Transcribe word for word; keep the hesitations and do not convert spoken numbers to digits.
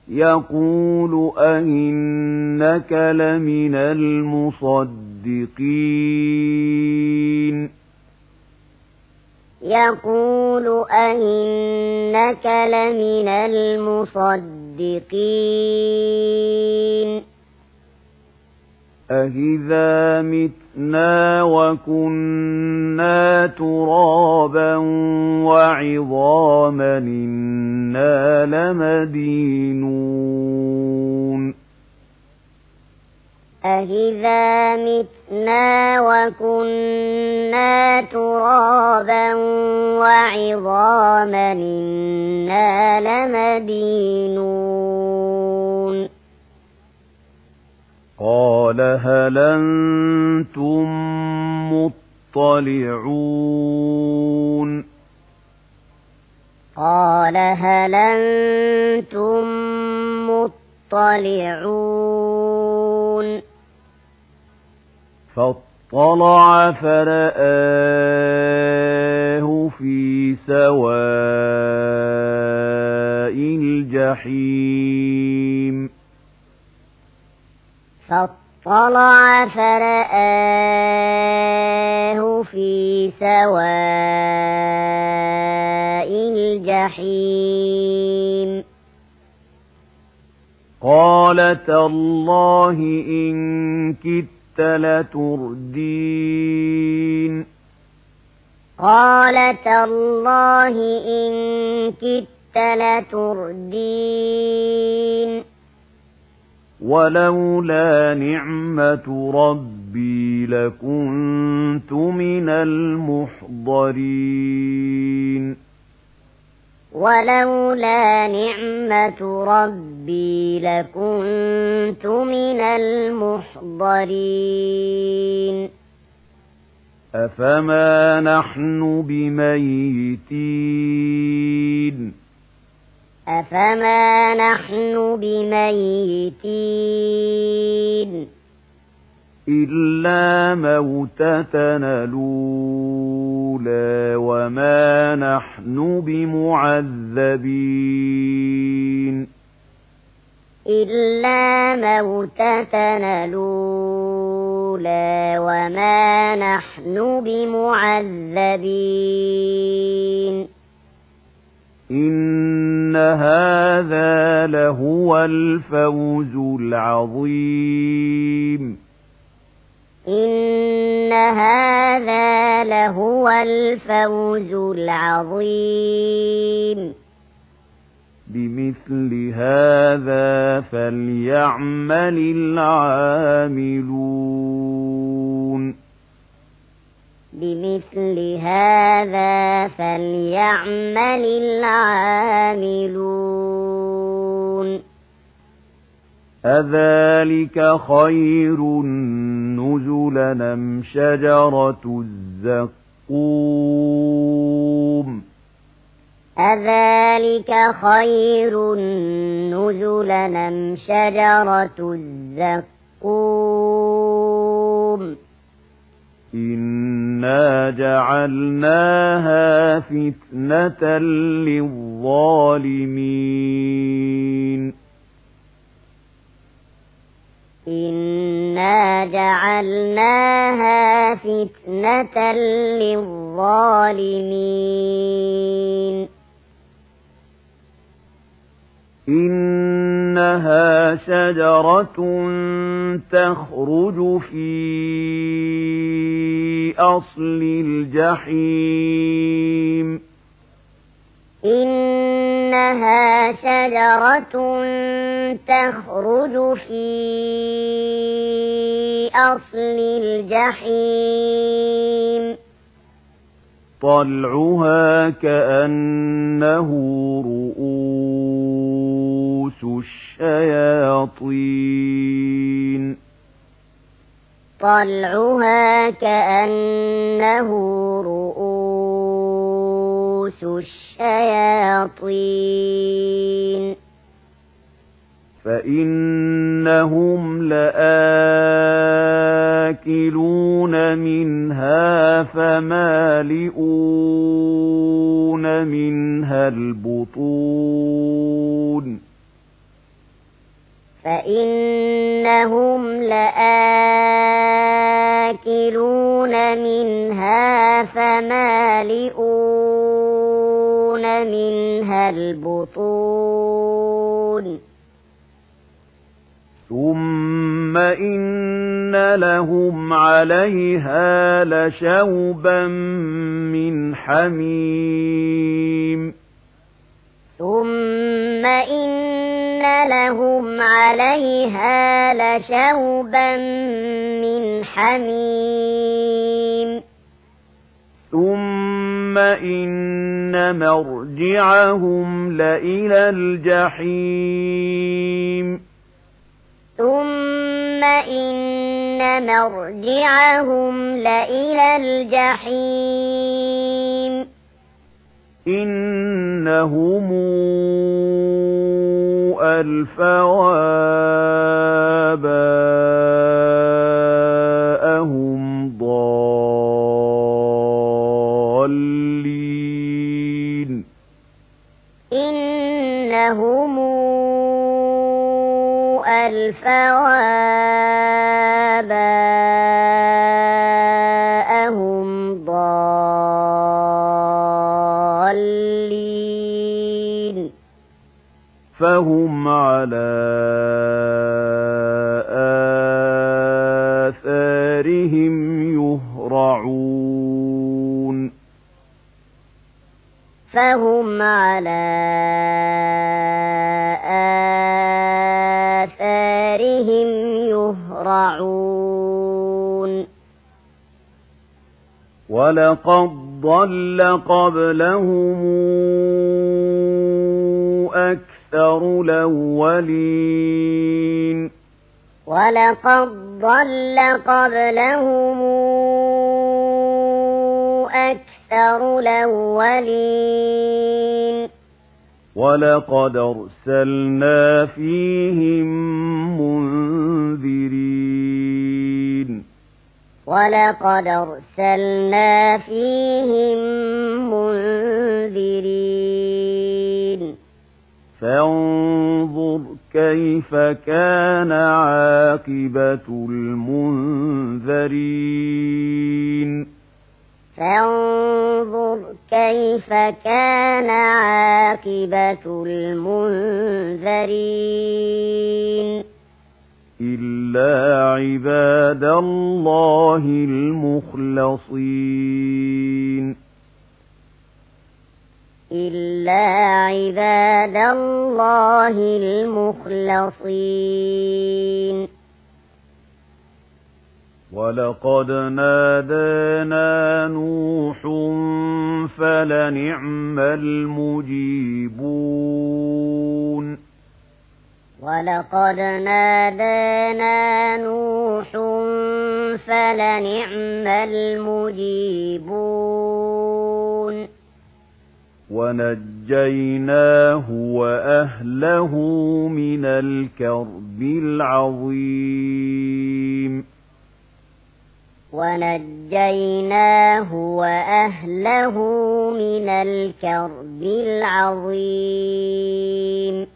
يقول أئنك لمن المصدقين يقول أئنك لمن المصدقين أإذا متنا وكنا ترابا وعظاما إنا لمدينون أإذا متنا وكنا ترابا وعظاما إنا لمدينون قال هل أنتم مطلعون قال هل أنتم مطلعون فاطلع فرآه في سواء الجحيم فاطلع فرآه في سواء الجحيم قال تالله إن كدت لتردين قال تالله إن كدت لتردين ولولا نعمة ربي لكنت من المحضرين ولولا نعمة ربي لكنت من المحضرين أفما نحن بميتين أفما نحن بميتين إلا موتتنا الأولى وما نحن بمعذبين إلا موتتنا الأولى وما نحن بمعذبين إن هذا لهو الفوز العظيم إن هذا لهو الفوز العظيم بمثل هذا فليعمل العاملون بمثل هذا فليعمل العاملون أذلك خير نزلا أم شجرة الزقوم أذلك خير نزلا أم شجرة الزقوم إنا جعلناها فتنة للظالمين إنا جعلناها فتنة للظالمين إنها شجرة تخرج في أصل الجحيم إنها شجرة تخرج في أصل الجحيم طلعها كأنه رؤوس الشياطين طلعها كأنه رؤوس الشياطين فإنهم لآكلون منها فمالئون منها البطون فإنهم لآكلون منها فمالئون منها البطون ثم إن لهم عليها لشوبا من حميم ثم إن لهم عليها لشوبا من حميم ثم إن مرجعهم لإلى الجحيم ثم إن مرجعهم لإلى الجحيم إنهم ألفوا آباءهم ضالين إنهم ألفوا آباءهم ضالين فهم على آثارهم يهرعون فهم على آثارهم يهرعون ولقد ضل قبلهم أكثر الأولين ولقد ضل قبلهم أكثر الأولين ولقد أرسلنا فيهم منذرين ولقد أرسلنا فيهم منذرين فانظر كيف كان عاقبة المنذرين فانظر كيف كان عاقبة المنذرين إلا عباد الله المخلصين إلا عباد الله المخلصين ولقد نادانا نوح فلنعم المجيبون ولقد نادانا نوح فلنعم المجيبون ونجيناه وأهله من الكرب العظيم ونجيناه وأهله من الكرب العظيم